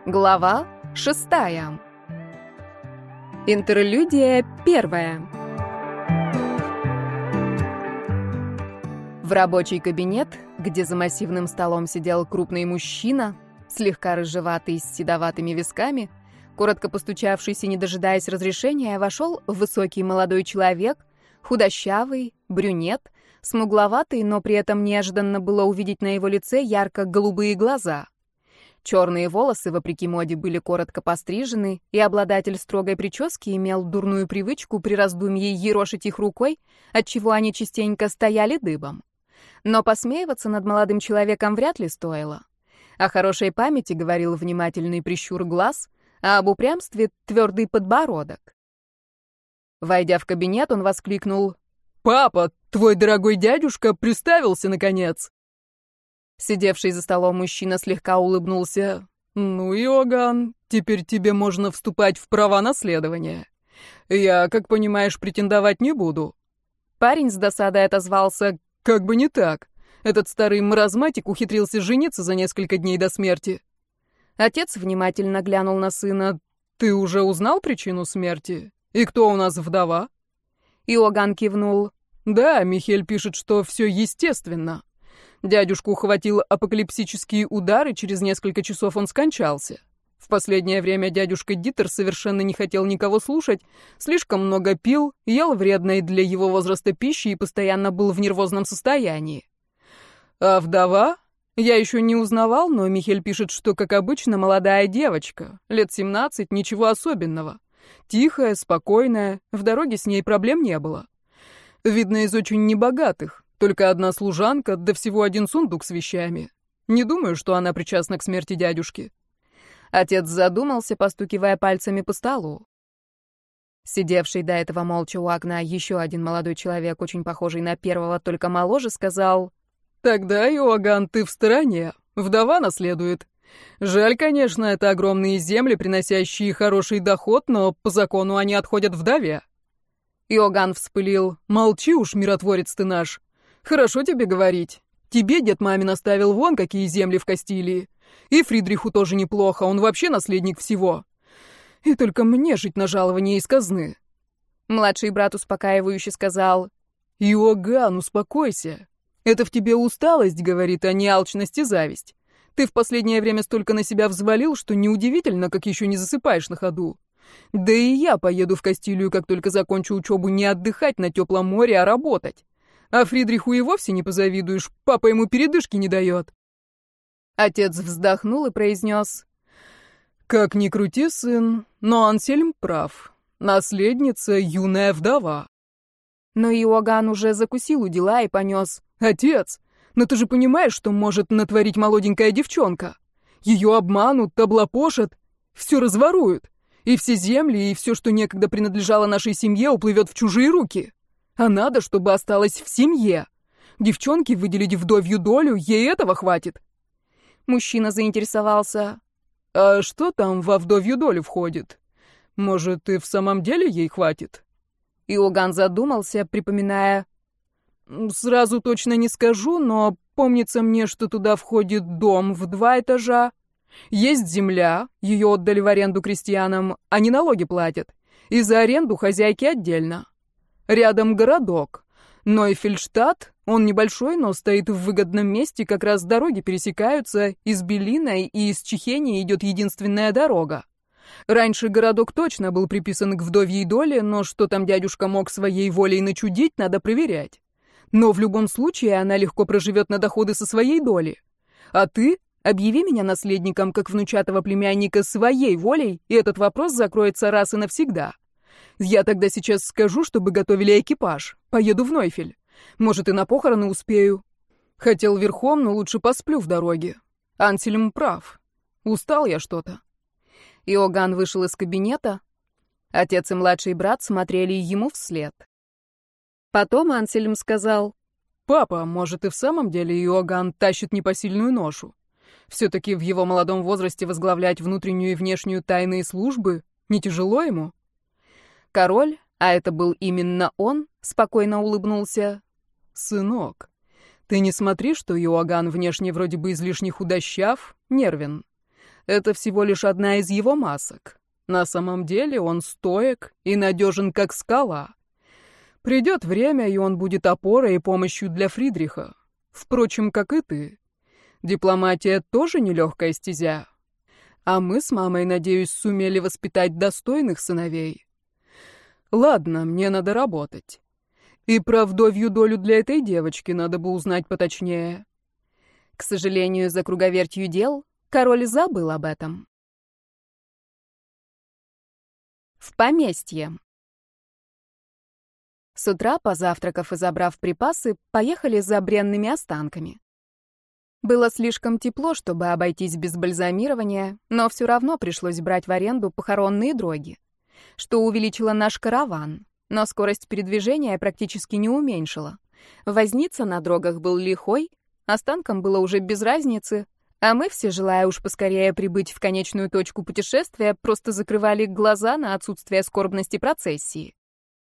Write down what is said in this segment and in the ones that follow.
Глава 6. Интерлюдия 1. В рабочий кабинет, где за массивным столом сидел крупный мужчина, слегка рыжеватый, с седоватыми висками, коротко постучавшись и не дожидаясь разрешения, вошел высокий молодой человек, худощавый, брюнет, смугловатый, но при этом неожиданно было увидеть на его лице ярко-голубые глаза. Черные волосы, вопреки моде, были коротко пострижены, и обладатель строгой прически имел дурную привычку при раздумье ерошить их рукой, отчего они частенько стояли дыбом. Но посмеиваться над молодым человеком вряд ли стоило. О хорошей памяти говорил внимательный прищур глаз, а об упрямстве — твердый подбородок. Войдя в кабинет, он воскликнул: «Папа, твой дорогой дядюшка приставился, наконец!» Сидевший за столом мужчина слегка улыбнулся. «Ну, Иоганн, теперь тебе можно вступать в права наследования. Я, как понимаешь, претендовать не буду». Парень с досадой отозвался: «Как бы не так. Этот старый маразматик ухитрился жениться за несколько дней до смерти». Отец внимательно глянул на сына. «Ты уже узнал причину смерти? И кто у нас вдова?» Иоганн кивнул. «Да, Михель пишет, что все естественно. Дядюшку хватил апокалипсический удар, и через несколько часов он скончался. В последнее время дядюшка Дитер совершенно не хотел никого слушать, слишком много пил, ел вредной для его возраста пищи и постоянно был в нервозном состоянии. А вдова? Я еще не узнавал, но Михель пишет, что, как обычно, молодая девочка, лет 17, ничего особенного. Тихая, спокойная, в дороге с ней проблем не было. Видно, из очень небогатых. Только одна служанка, да всего один сундук с вещами. Не думаю, что она причастна к смерти дядюшки». Отец задумался, постукивая пальцами по столу. Сидевший до этого молча у окна еще один молодой человек, очень похожий на первого, только моложе, сказал: «Тогда, Иоганн, ты в стороне. Вдова наследует. Жаль, конечно, это огромные земли, приносящие хороший доход, но по закону они отходят вдове». Иоганн вспылил: «Молчи уж, миротворец ты наш. Хорошо тебе говорить. Тебе дед мамин оставил вон какие земли в Кастилии. И Фридриху тоже неплохо, он вообще наследник всего. И только мне жить на жалование из казны». Младший брат успокаивающе сказал: «Иоганн, успокойся. Это в тебе усталость, говорит, а не алчность и зависть. Ты в последнее время столько на себя взвалил, что неудивительно, как еще не засыпаешь на ходу. Да и я поеду в Кастилию, как только закончу учебу, не отдыхать на теплом море, а работать. А Фридриху и вовсе не позавидуешь, папа ему передышки не дает». Отец вздохнул и произнес: «Как ни крути, сын, но Ансельм прав. Наследница — юная вдова». Но Иоганн уже закусил у дела и понес: «Отец, но ты же понимаешь, что может натворить молоденькая девчонка? Ее обманут, облапошат, все разворуют. И все земли, и все, что некогда принадлежало нашей семье, уплывет в чужие руки. А надо, чтобы осталось в семье. Девчонке выделить вдовью долю, ей этого хватит». Мужчина заинтересовался: «А что там во вдовью долю входит? Может, и в самом деле ей хватит?» Иоганн задумался, припоминая: «Сразу точно не скажу, но помнится мне, что туда входит дом в 2 этажа. Есть земля, ее отдали в аренду крестьянам, они налоги платят. И за аренду хозяйки отдельно. Рядом городок. Нойфельштадт, он небольшой, но стоит в выгодном месте, как раз дороги пересекаются, из Беллина и из Чехении идет единственная дорога. Раньше городок точно был приписан к вдовьей доле, но что там дядюшка мог своей волей начудить, надо проверять. Но в любом случае она легко проживет на доходы со своей доли. А ты объяви меня наследником, как внучатого племянника, своей волей, и этот вопрос закроется раз и навсегда. Я тогда сейчас скажу, чтобы готовили экипаж. Поеду в Нойфель. Может, и на похороны успею. Хотел верхом, но лучше посплю в дороге. Ансельм прав. Устал я что-то». Иоганн вышел из кабинета. Отец и младший брат смотрели ему вслед. Потом Ансельм сказал: «Папа, может, и в самом деле Иоганн тащит непосильную ношу. Все-таки в его молодом возрасте возглавлять внутреннюю и внешнюю тайные службы не тяжело ему?» Король, а это был именно он, спокойно улыбнулся. «Сынок, ты не смотри, что Иоганн внешне вроде бы излишне худощав, нервен. Это всего лишь одна из его масок. На самом деле он стоек и надежен, как скала. Придет время, и он будет опорой и помощью для Фридриха. Впрочем, как и ты. Дипломатия тоже нелегкая стезя. А мы с мамой, надеюсь, сумели воспитать достойных сыновей. Ладно, мне надо работать. И про вдовью долю для этой девочки надо бы узнать поточнее. К сожалению, за круговертью дел король забыл об этом. В поместье. С утра, позавтракав и забрав припасы, поехали за бренными останками. Было слишком тепло, чтобы обойтись без бальзамирования, но все равно пришлось брать в аренду похоронные дроги, что увеличило наш караван, но скорость передвижения практически не уменьшила. Возница на дрогах был лихой, останкам было уже без разницы, а мы все, желая уж поскорее прибыть в конечную точку путешествия, просто закрывали глаза на отсутствие скорбности процессии.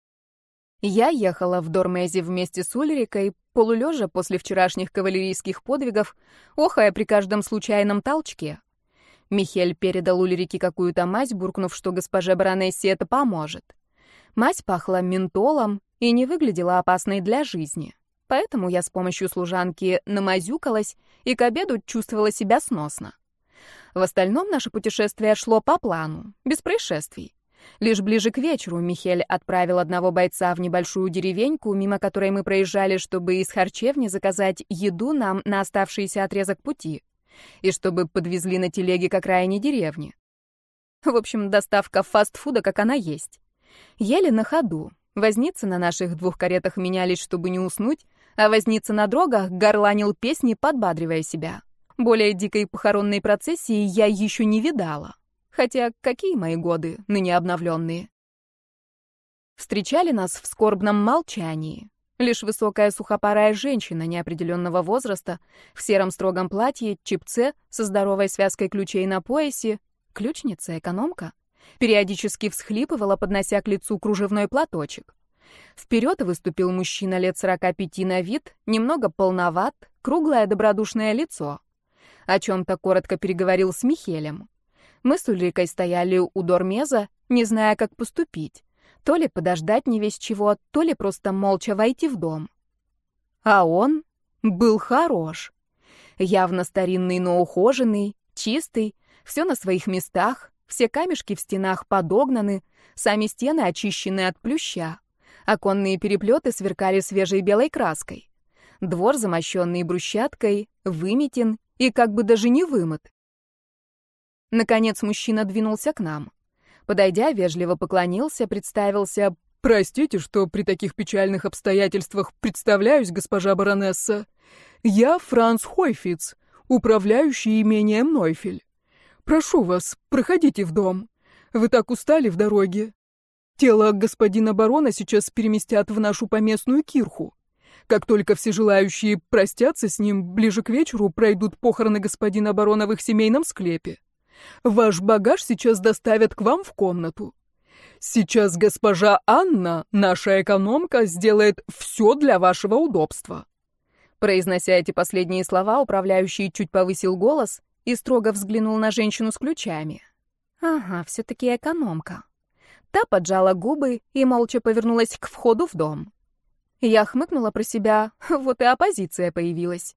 Я ехала в Дормезе вместе с Ульрикой, полулежа после вчерашних кавалерийских подвигов, охая при каждом случайном толчке. Михель передал Ульрике какую-то мазь, буркнув, что госпоже баронессе это поможет. Мазь пахла ментолом и не выглядела опасной для жизни. Поэтому я с помощью служанки намазюкалась и к обеду чувствовала себя сносно. В остальном наше путешествие шло по плану, без происшествий. Лишь ближе к вечеру Михель отправил одного бойца в небольшую деревеньку, мимо которой мы проезжали, чтобы из харчевни заказать еду нам на оставшийся отрезок пути, и чтобы подвезли на телеге к окраине деревни. В общем, доставка фастфуда, как она есть. Ели на ходу. Возницы на наших 2 каретах менялись, чтобы не уснуть, а возница на дрогах горланил песни, подбадривая себя. Более дикой похоронной процессии я еще не видала. Хотя какие мои годы, ныне обновленные? Встречали нас в скорбном молчании. Лишь высокая сухопарая женщина неопределенного возраста в сером строгом платье, чепце, со здоровой связкой ключей на поясе, ключница, экономка, периодически всхлипывала, поднося к лицу кружевной платочек. Вперед выступил мужчина лет 45 на вид, немного полноват, круглое добродушное лицо. О чем-то коротко переговорил с Михелем. Мы с Ульрикой стояли у Дормеза, не зная, как поступить. То ли подождать не весь чего, то ли просто молча войти в дом. А он был хорош. Явно старинный, но ухоженный, чистый, все на своих местах, все камешки в стенах подогнаны, сами стены очищены от плюща. Оконные переплеты сверкали свежей белой краской. Двор, замощенный брусчаткой, выметен и как бы даже не вымыт. Наконец мужчина двинулся к нам. Подойдя, вежливо поклонился, представился. «Простите, что при таких печальных обстоятельствах представляюсь, госпожа баронесса. Я Франц Хойфиц, управляющий имением Нойфель. Прошу вас, проходите в дом. Вы так устали в дороге. Тело господина барона сейчас переместят в нашу поместную кирху. Как только все желающие простятся с ним, ближе к вечеру пройдут похороны господина барона в их семейном склепе. Ваш багаж сейчас доставят к вам в комнату. Сейчас госпожа Анна, наша экономка, сделает все для вашего удобства». Произнося эти последние слова, управляющий чуть повысил голос и строго взглянул на женщину с ключами. Ага, все-таки экономка. Та поджала губы и молча повернулась к входу в дом. Я хмыкнула про себя, вот и оппозиция появилась.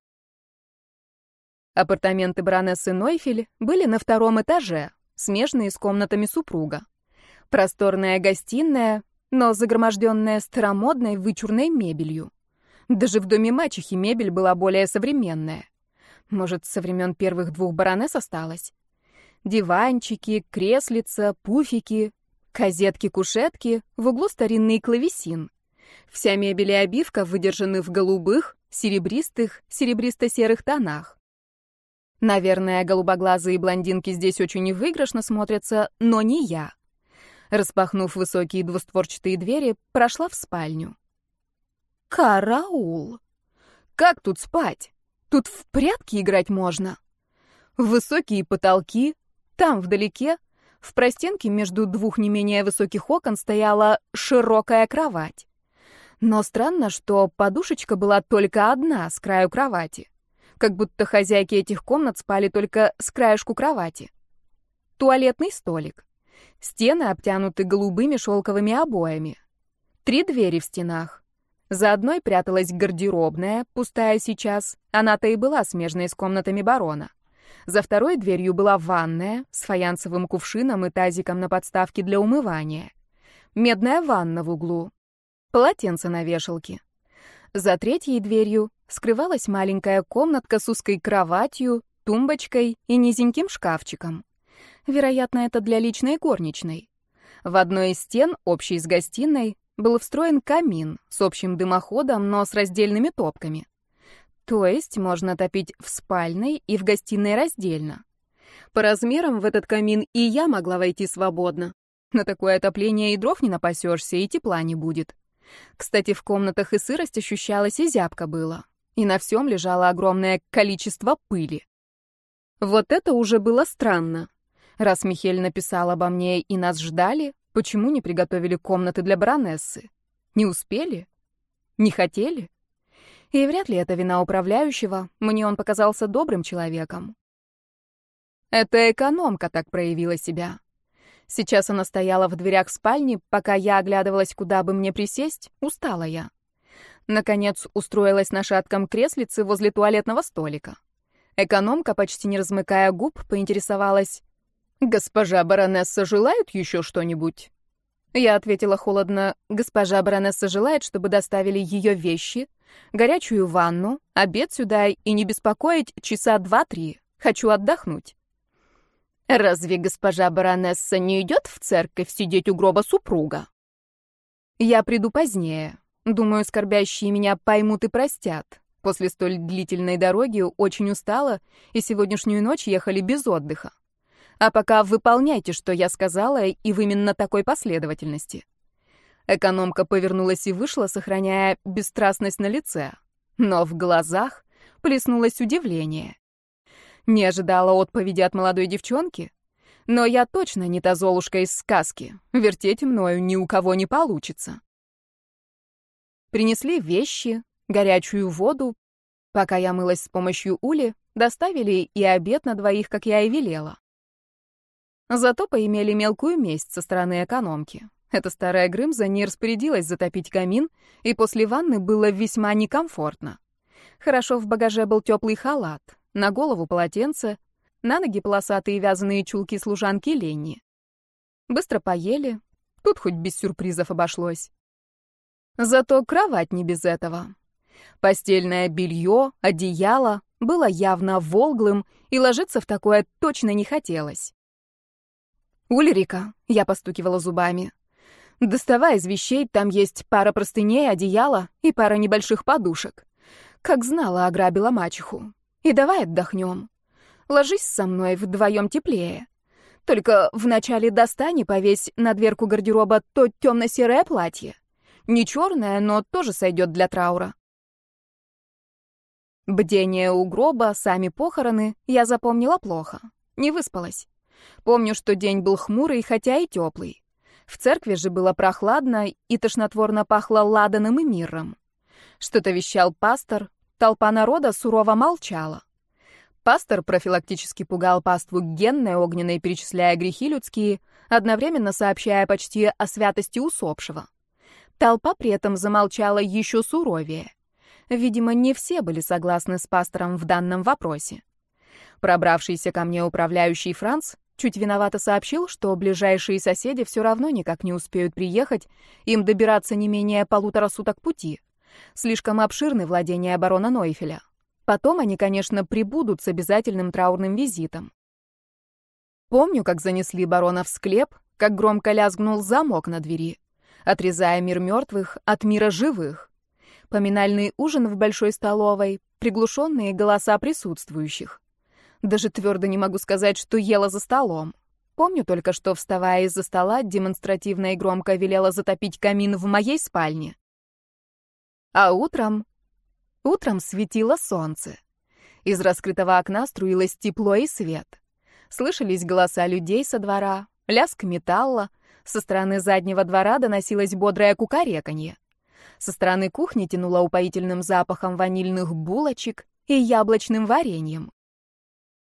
Апартаменты баронессы Нойфель были на 2-м этаже, смежные с комнатами супруга. Просторная гостиная, но загроможденная старомодной вычурной мебелью. Даже в доме мачехи мебель была более современная. Может, со времен первых 2 баронесс осталось? Диванчики, креслица, пуфики, козетки-кушетки, в углу старинный клавесин. Вся мебель и обивка выдержаны в голубых, серебристых, серебристо-серых тонах. Наверное, голубоглазые блондинки здесь очень выигрышно смотрятся, но не я. Распахнув высокие двустворчатые двери, прошла в спальню. Караул! Как тут спать? Тут в прятки играть можно. Высокие потолки, там вдалеке, в простенке между 2 не менее высоких окон стояла широкая кровать. Но странно, что подушечка была только одна с краю кровати. Как будто хозяйки этих комнат спали только с краешку кровати. туалетный столик. Стены обтянуты голубыми шелковыми обоями. 3 двери в стенах. За одной пряталась гардеробная, пустая сейчас. Она-то и была смежной с комнатами барона. За второй дверью была ванная с фаянсовым кувшином и тазиком на подставке для умывания. Медная ванна в углу. Полотенце на вешалке. За третьей дверью скрывалась маленькая комнатка с узкой кроватью, тумбочкой и низеньким шкафчиком. Вероятно, это для личной горничной. В одной из стен, общей с гостиной, был встроен камин с общим дымоходом, но с раздельными топками. То есть можно топить в спальной и в гостиной раздельно. По размерам в этот камин и я могла войти свободно. На такое отопление и дров не напасешься, и тепла не будет. Кстати, в комнатах и сырость ощущалась, и зябко было. И на всем лежало огромное количество пыли. Вот это уже было странно. Раз Михель написал обо мне и нас ждали, почему не приготовили комнаты для баронессы? Не успели? Не хотели? И вряд ли это вина управляющего, мне он показался добрым человеком. Это экономка так проявила себя. Сейчас она стояла в дверях спальни, пока я оглядывалась, куда бы мне присесть, устала я. Наконец устроилась на шатком креслице возле туалетного столика. Экономка, почти не размыкая губ, поинтересовалась: «Госпожа баронесса желает еще что-нибудь?» Я ответила холодно: «Госпожа баронесса желает, чтобы доставили ее вещи, горячую ванну, обед сюда и не беспокоить часа 2-3. Хочу отдохнуть». «Разве госпожа баронесса не идет в церковь сидеть у гроба супруга?» «Я приду позднее. Думаю, скорбящие меня поймут и простят. После столь длительной дороги очень устала, и сегодняшнюю ночь ехали без отдыха. А пока выполняйте, что я сказала, и в именно такой последовательности». Экономка повернулась и вышла, сохраняя бесстрастность на лице. Но в глазах плеснулось удивление. Не ожидала отповеди от молодой девчонки? Но я точно не та Золушка из сказки. Вертеть мною ни у кого не получится. Принесли вещи, горячую воду. Пока я мылась с помощью Ули, доставили и обед на двоих, как я и велела. Зато поимели мелкую месть со стороны экономки. Эта старая Грымза не распорядилась затопить камин, и после ванны было весьма некомфортно. Хорошо в багаже был теплый халат, на голову полотенце, на ноги полосатые вязаные чулки служанки Ленни. Быстро поели, тут хоть без сюрпризов обошлось. Зато кровать не без этого. Постельное белье, одеяло было явно волглым, и ложиться в такое точно не хотелось. «Ульрика», — я постукивала зубами, — «доставай из вещей, там есть пара простыней, одеяло и пара небольших подушек. Как знала, ограбила мачеху. И давай отдохнем. Ложись со мной, вдвоем теплее. Только вначале достань и повесь на дверку гардероба то темно-серое платье. Не черное, но тоже сойдет для траура». Бдение у гроба, сами похороны я запомнила плохо. Не выспалась. Помню, что день был хмурый, хотя и теплый. В церкви же было прохладно и тошнотворно пахло ладаном и мирром. Что-то вещал пастор, толпа народа сурово молчала. Пастор профилактически пугал паству генной огненной, перечисляя грехи людские, одновременно сообщая почти о святости усопшего. Толпа при этом замолчала еще суровее. Видимо, не все были согласны с пастором в данном вопросе. Пробравшийся ко мне управляющий Франц чуть виновато сообщил, что ближайшие соседи все равно никак не успеют приехать, им добираться не менее 1,5 суток пути. Слишком обширны владения барона Нойфеля. Потом они, конечно, прибудут с обязательным траурным визитом. Помню, как занесли барона в склеп, как громко лязгнул замок на двери, отрезая мир мертвых от мира живых. Поминальный ужин в большой столовой, приглушенные голоса присутствующих. Даже твердо не могу сказать, что ела за столом. Помню только, что, вставая из-за стола, демонстративно и громко велела затопить камин в моей спальне. А утром светило солнце. Из раскрытого окна струилось тепло и свет. Слышались голоса людей со двора, лязг металла. Со стороны заднего двора доносилось бодрое кукареканье. Со стороны кухни тянуло упоительным запахом ванильных булочек и яблочным вареньем.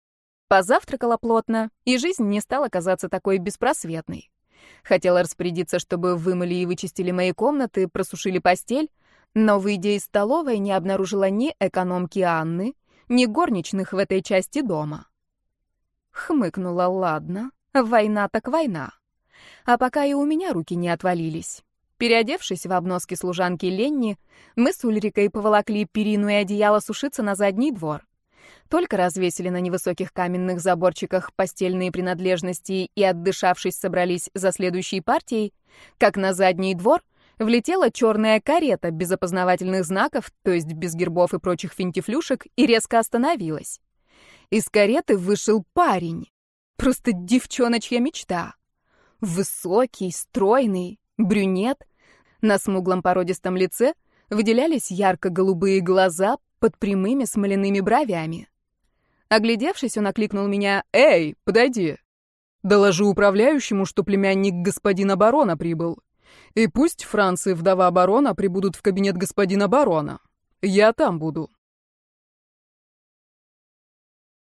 Позавтракала плотно, и жизнь не стала казаться такой беспросветной. Хотела распорядиться, чтобы вымыли и вычистили мои комнаты, просушили постель, но, выйдя из столовой, не обнаружила ни экономки Анны, ни горничных в этой части дома. Хмыкнула, ладно, война так война. А пока и у меня руки не отвалились. Переодевшись в обноски служанки Ленни, мы с Ульрикой поволокли перину и одеяло сушиться на задний двор. Только развесили на невысоких каменных заборчиках постельные принадлежности и, отдышавшись, собрались за следующей партией, как на задний двор влетела черная карета без опознавательных знаков, то есть без гербов и прочих финтифлюшек, и резко остановилась. Из кареты вышел парень. Просто девчоночья мечта. Высокий, стройный, брюнет. На смуглом породистом лице выделялись ярко-голубые глаза под прямыми смоляными бровями. Оглядевшись, он окликнул меня: «Эй, подойди! Доложи управляющему, что племянник господина барона прибыл. И пусть Франц и вдова барона прибудут в кабинет господина барона. Я там буду».